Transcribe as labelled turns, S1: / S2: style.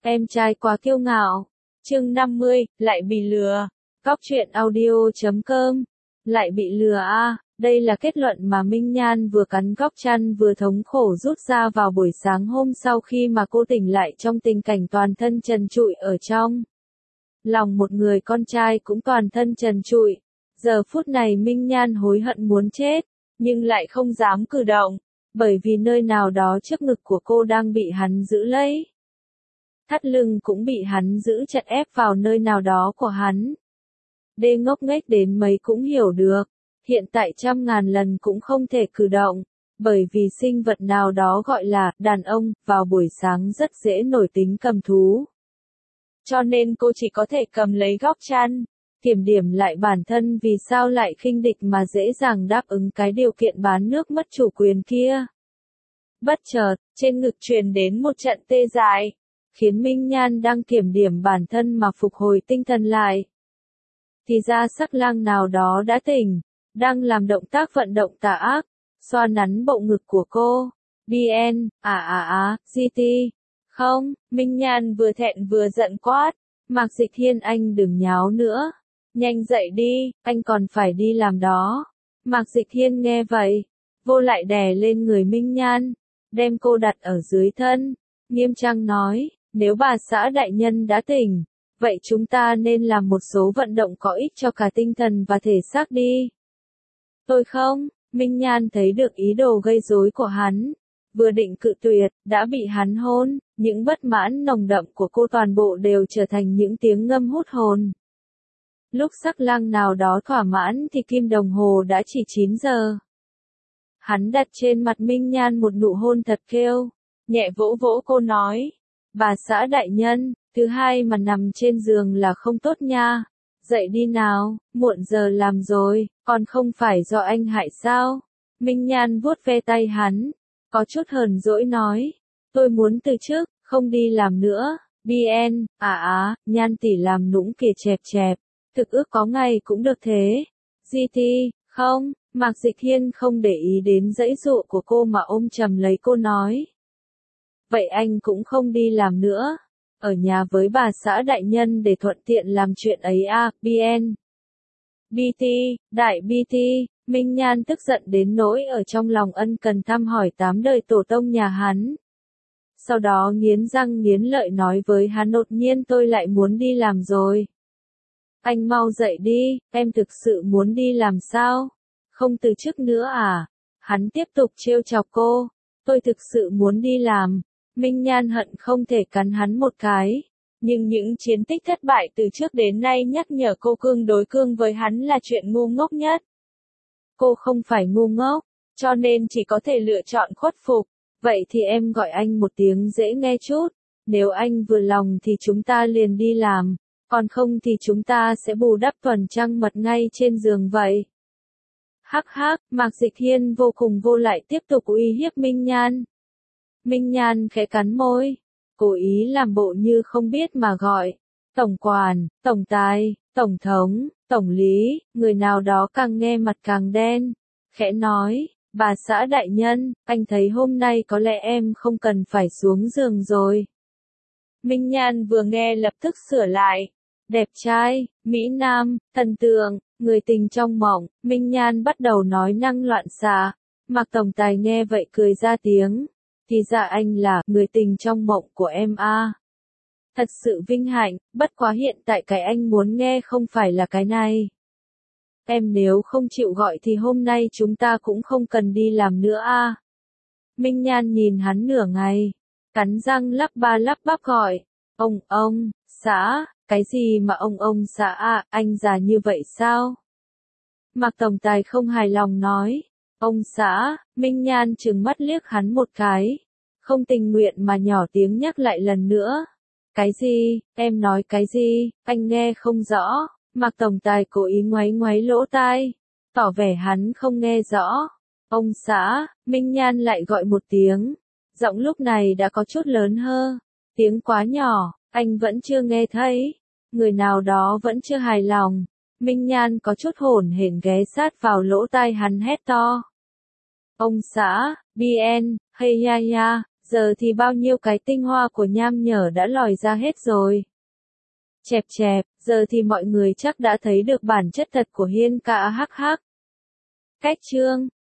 S1: Em trai quá kiêu ngạo. Chương 50, lại bị lừa. Góc truyện audio.com. Lại bị lừa à, đây là kết luận mà Minh Nhan vừa cắn góc chăn vừa thống khổ rút ra vào buổi sáng hôm sau khi mà cô tỉnh lại trong tình cảnh toàn thân trần trụi ở trong lòng một người con trai cũng toàn thân trần trụi. Giờ phút này Minh Nhan hối hận muốn chết, nhưng lại không dám cử động, bởi vì nơi nào đó trước ngực của cô đang bị hắn giữ lấy. Thắt lưng cũng bị hắn giữ chặt ép vào nơi nào đó của hắn. Đê ngốc nghếch đến mấy cũng hiểu được, hiện tại trăm ngàn lần cũng không thể cử động, bởi vì sinh vật nào đó gọi là đàn ông vào buổi sáng rất dễ nổi tính cầm thú. Cho nên cô chỉ có thể cầm lấy góc chăn, kiểm điểm lại bản thân vì sao lại khinh địch mà dễ dàng đáp ứng cái điều kiện bán nước mất chủ quyền kia. Bất chợt, trên ngực truyền đến một trận tê dại, khiến Minh Nhan đang kiểm điểm bản thân mà phục hồi tinh thần lại. Thì ra sắc lang nào đó đã tỉnh, đang làm động tác vận động tà ác, xoa nắn bộ ngực của cô. BN, GT. Không, Minh Nhan vừa thẹn vừa giận quát. Mạc Dịch Hiên, anh đừng nháo nữa. Nhanh dậy đi, anh còn phải đi làm đó. Mạc Dịch Hiên nghe vậy, vô lại đè lên người Minh Nhan, đem cô đặt ở dưới thân, nghiêm trang nói, nếu bà xã đại nhân đã tỉnh, vậy chúng ta nên làm một số vận động có ích cho cả tinh thần và thể xác đi. Tôi không, Minh Nhan thấy được ý đồ gây rối của hắn, vừa định cự tuyệt, đã bị hắn hôn, những bất mãn nồng đậm của cô toàn bộ đều trở thành những tiếng ngâm hút hồn. Lúc sắc lang nào đó thỏa mãn thì kim đồng hồ đã chỉ 9 giờ. Hắn đặt trên mặt Minh Nhan một nụ hôn thật kêu, nhẹ vỗ vỗ cô nói, bà xã đại nhân, thứ hai mà nằm trên giường là không tốt nha, dậy đi nào, muộn giờ làm rồi, còn không phải do anh hại sao? Minh Nhan vuốt ve tay hắn, có chút hờn dỗi nói, tôi muốn từ chức, không đi làm nữa. BN, Nhan tỷ làm nũng kìa chẹp chẹp, thực ước có ngày cũng được thế. GT, không, Mạc Dịch Hiên không để ý đến giãy giụa của cô mà ôm chầm lấy cô nói. Vậy anh cũng không đi làm nữa, ở nhà với bà xã đại nhân để thuận tiện làm chuyện ấy à, BN. BT, đại BT, Minh Nhan tức giận đến nỗi ở trong lòng ân cần thăm hỏi 8 đời tổ tông nhà hắn. Sau đó nghiến răng nghiến lợi nói với hắn, đột nhiên tôi lại muốn đi làm rồi. Anh mau dậy đi, em thực sự muốn đi làm sao? Không từ chức nữa à? Hắn tiếp tục trêu chọc cô, tôi thực sự muốn đi làm. Minh Nhan hận không thể cắn hắn một cái, nhưng những chiến tích thất bại từ trước đến nay nhắc nhở cô cương đối cương với hắn là chuyện ngu ngốc nhất. Cô không phải ngu ngốc, cho nên chỉ có thể lựa chọn khuất phục. Vậy thì em gọi anh một tiếng dễ nghe chút, nếu anh vừa lòng thì chúng ta liền đi làm, còn không thì chúng ta sẽ bù đắp tuần trăng mật ngay trên giường vậy. Hắc hắc, Mạc Dịch Hiên vô cùng vô lại tiếp tục uy hiếp Minh Nhan. Minh Nhan khẽ cắn môi, cố ý làm bộ như không biết mà gọi, tổng quản, tổng tài, tổng thống, tổng lý, người nào đó càng nghe mặt càng đen, khẽ nói, bà xã đại nhân, anh thấy hôm nay có lẽ em không cần phải xuống giường rồi. Minh Nhan vừa nghe lập tức sửa lại, đẹp trai, mỹ nam, thần tượng, người tình trong mộng. Minh Nhan bắt đầu nói năng loạn xạ. Mạc tổng tài nghe vậy cười ra tiếng, thì ra anh là người tình trong mộng của em à. Thật sự vinh hạnh, bất quá hiện tại cái anh muốn nghe không phải là cái này. Em nếu không chịu gọi thì hôm nay chúng ta cũng không cần đi làm nữa à. Minh Nhan nhìn hắn nửa ngày, cắn răng lắp ba lắp bắp gọi, ông, xã, cái gì mà ông xã à, anh già như vậy sao? Mạc tổng tài không hài lòng nói, ông xã. Minh Nhan trừng mắt liếc hắn một cái, không tình nguyện mà nhỏ tiếng nhắc lại lần nữa. Cái gì, em nói cái gì, anh nghe không rõ. Mạc tổng tài cố ý ngoáy ngoáy lỗ tai, tỏ vẻ hắn không nghe rõ. Ông xã. Minh Nhan lại gọi một tiếng, giọng lúc này đã có chút lớn hơn, tiếng quá nhỏ, anh vẫn chưa nghe thấy. Người nào đó vẫn chưa hài lòng. Minh Nhan có chút hổn hển ghé sát vào lỗ tai hắn hét to. Ông xã, BN, hey ya ya, giờ thì bao nhiêu cái tinh hoa của Nham Nhở đã lòi ra hết rồi. Chẹp chẹp, giờ thì mọi người chắc đã thấy được bản chất thật của Hiên Ca hắc hắc. Cách chương